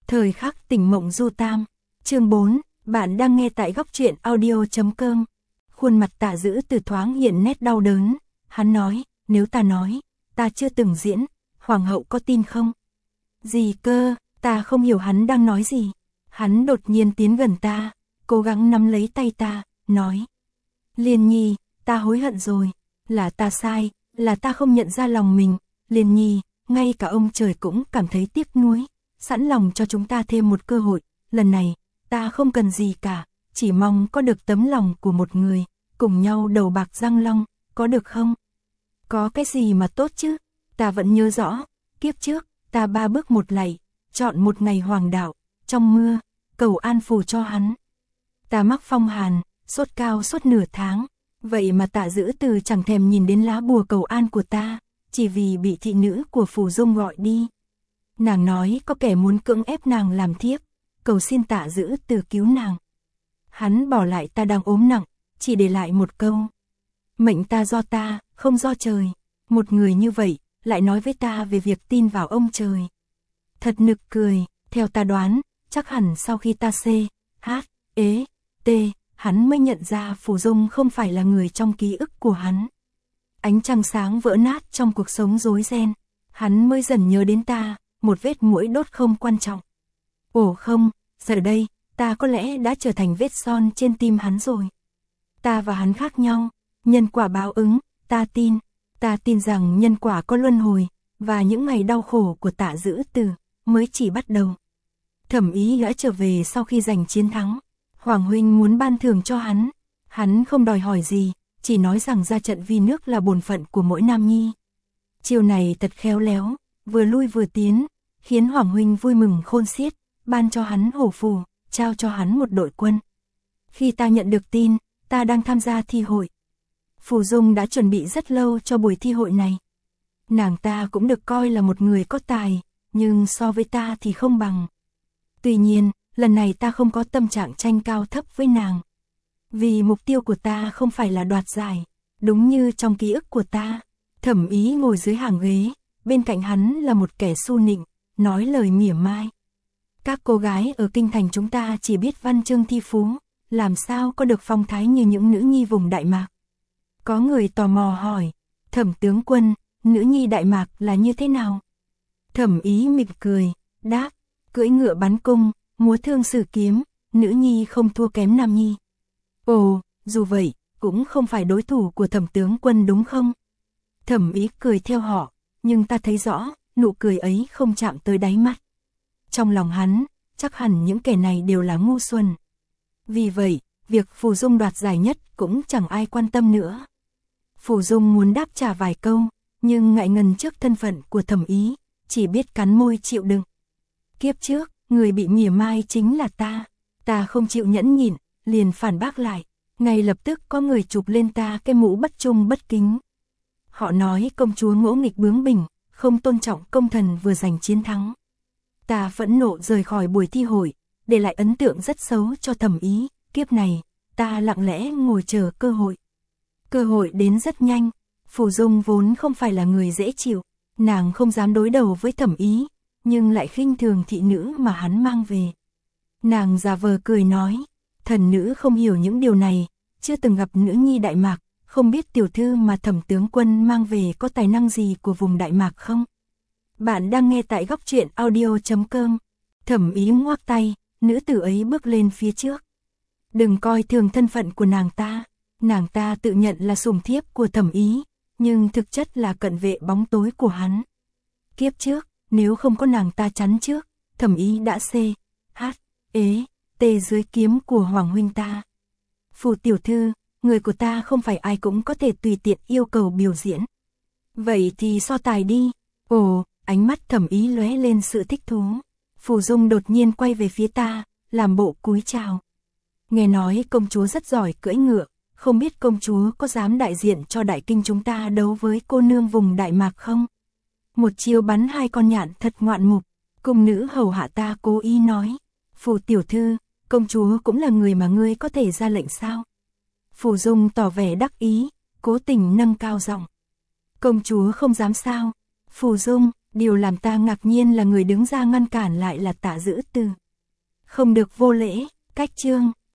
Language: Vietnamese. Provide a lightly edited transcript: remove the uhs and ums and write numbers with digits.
Thời khắc tỉnh mộng du tam. Chương 4, bạn đang nghe tại góc truyện audio.com. Khuôn mặt Tạ Dữ Từ thoáng hiện nét đau đớn. Hắn nói, nếu ta nói, ta chưa từng diễn, hoàng hậu có tin không? Gì cơ, ta không hiểu hắn đang nói gì. Hắn đột nhiên tiến gần ta, cố gắng nắm lấy tay ta, nói. Liên Nhi, ta hối hận rồi, là ta sai, là ta không nhận ra lòng mình. Liên Nhi, ngay cả ông trời cũng cảm thấy tiếc nuối, sẵn lòng cho chúng ta thêm một cơ hội. Lần này, ta không cần gì cả, chỉ mong có được tấm lòng của một người, cùng nhau đầu bạc răng long, có được không? Có cái gì mà tốt chứ? Ta vẫn nhớ rõ, kiếp trước, ta 3 bước một lạy, chọn một ngày hoàng đạo, trong mưa, cầu an phù cho hắn. Ta mắc phong hàn, sốt cao suốt nửa tháng, vậy mà Tạ Dữ Từ chẳng thèm nhìn đến lá bùa cầu an của ta, chỉ vì bị thị nữ của Phù Dung gọi đi. Nàng nói có kẻ muốn cưỡng ép nàng làm thiếp, cầu xin Tạ Dữ Từ cứu nàng. Hắn bỏ lại ta đang ốm nặng, chỉ để lại một câu. Mệnh ta do ta, không do trời. Một người như vậy, lại nói với ta về việc tin vào ông trời. Thật nực cười, theo ta đoán, chắc hẳn sau khi ta hắn mới nhận ra Phù Dung không phải là người trong ký ức của hắn. Ánh trăng sáng vỡ nát trong cuộc sống rối ren, hắn mới dần nhớ đến ta, một vết mũi đốt không quan trọng. Ồ không, giờ đây, ta có lẽ đã trở thành vết son trên tim hắn rồi. Ta và hắn khác nhau, nhân quả báo ứng, ta tin rằng nhân quả có luân hồi, và những ngày đau khổ của Tạ Dữ Từ mới chỉ bắt đầu. Thẩm Ý đã trở về sau khi giành chiến thắng. Hoàng huynh muốn ban thưởng cho hắn không đòi hỏi gì, chỉ nói rằng ra trận vì nước là bổn phận của mỗi nam nhi. Chiều này thật khéo léo, vừa lui vừa tiến, khiến Hoàng huynh vui mừng khôn xiết, ban cho hắn hổ phù, trao cho hắn một đội quân. Khi ta nhận được tin, ta đang tham gia thi hội. Phù Dung đã chuẩn bị rất lâu cho buổi thi hội này. Nàng ta cũng được coi là một người có tài, nhưng so với ta thì không bằng. Tuy nhiên, lần này ta không có tâm trạng tranh cao thấp với nàng. Vì mục tiêu của ta không phải là đoạt giải, đúng như trong ký ức của ta. Thẩm Ý ngồi dưới hàng ghế, bên cạnh hắn là một kẻ su nịnh, nói lời mỉa mai. Các cô gái ở kinh thành chúng ta chỉ biết văn chương thi phú, làm sao có được phong thái như những nữ nhi vùng Đại Mạc. Có người tò mò hỏi, Thẩm tướng quân, nữ nhi Đại Mạc là như thế nào? Thẩm Ý mỉm cười, đáp, cưỡi ngựa bắn cung, múa thương sử kiếm, nữ nhi không thua kém nam nhi. Ồ, dù vậy, cũng không phải đối thủ của Thẩm tướng quân đúng không? Thẩm Ý cười theo họ, nhưng ta thấy rõ, nụ cười ấy không chạm tới đáy mắt. Trong lòng hắn, chắc hẳn những kẻ này đều là ngu xuẩn. Vì vậy, việc Phù Dung đoạt giải nhất cũng chẳng ai quan tâm nữa. Phù Dung muốn đáp trả vài câu, nhưng ngại ngần trước thân phận của Thẩm Ý, chỉ biết cắn môi chịu đựng. Kiếp trước, người bị mỉa mai chính là ta không chịu nhẫn nhịn, liền phản bác lại. Ngay lập tức có người chụp lên ta cái mũ bất trung bất kính. Họ nói công chúa ngỗ nghịch bướng bỉnh, không tôn trọng công thần vừa giành chiến thắng. Ta phẫn nộ rời khỏi buổi thi hội, để lại ấn tượng rất xấu cho Thẩm Ý. Kiếp này, ta lặng lẽ ngồi chờ cơ hội. Cơ hội đến rất nhanh. Phù Dung vốn không phải là người dễ chịu, nàng không dám đối đầu với Thẩm Ý, nhưng lại khinh thường thị nữ mà hắn mang về. Nàng giả vờ cười nói, thần nữ không hiểu những điều này, chưa từng gặp nữ nhi Đại Mạc, không biết tiểu thư mà Thẩm tướng quân mang về có tài năng gì của vùng Đại Mạc không? Bạn đang nghe tại góc truyện audio.com. Thẩm Ý ngoác tay, nữ tử ấy bước lên phía trước. Đừng coi thường thân phận của nàng ta tự nhận là sủng thiếp của Thẩm Ý, nhưng thực chất là cận vệ bóng tối của hắn. Kiếp trước, nếu không có nàng ta chắn trước, Thẩm Ý đã dưới kiếm của Hoàng huynh ta. Phù tiểu thư, người của ta không phải ai cũng có thể tùy tiện yêu cầu biểu diễn. Vậy thì so tài đi. Ồ, ánh mắt Thẩm Ý lóe lên sự thích thú. Phù Dung đột nhiên quay về phía ta, làm bộ cúi chào. Nghe nói công chúa rất giỏi cưỡi ngựa, không biết công chúa có dám đại diện cho đại kinh chúng ta đấu với cô nương vùng Đại Mạc không? Một chiêu bắn 2 con nhạn thật ngoạn mục. Cung nữ hầu hạ ta cố ý nói, Phù tiểu thư, công chúa cũng là người mà ngươi có thể ra lệnh sao? Phù Dung tỏ vẻ đắc ý, cố tình nâng cao giọng. Công chúa không dám sao? Phù Dung, Điều làm ta ngạc nhiên là người đứng ra ngăn cản lại là Tạ Dữ Từ. Không được vô lễ, cách chương.